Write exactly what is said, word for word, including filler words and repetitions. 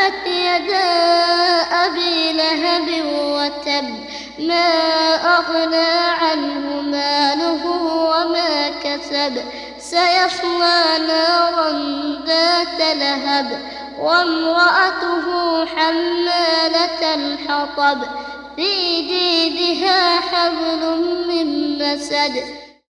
تبت يدا أبي لهب وتب ما أغنى عنه ماله وما كسب سيصلى نارا ذات لهب وامرأته حمالة الحطب في جيدها حبل من مسد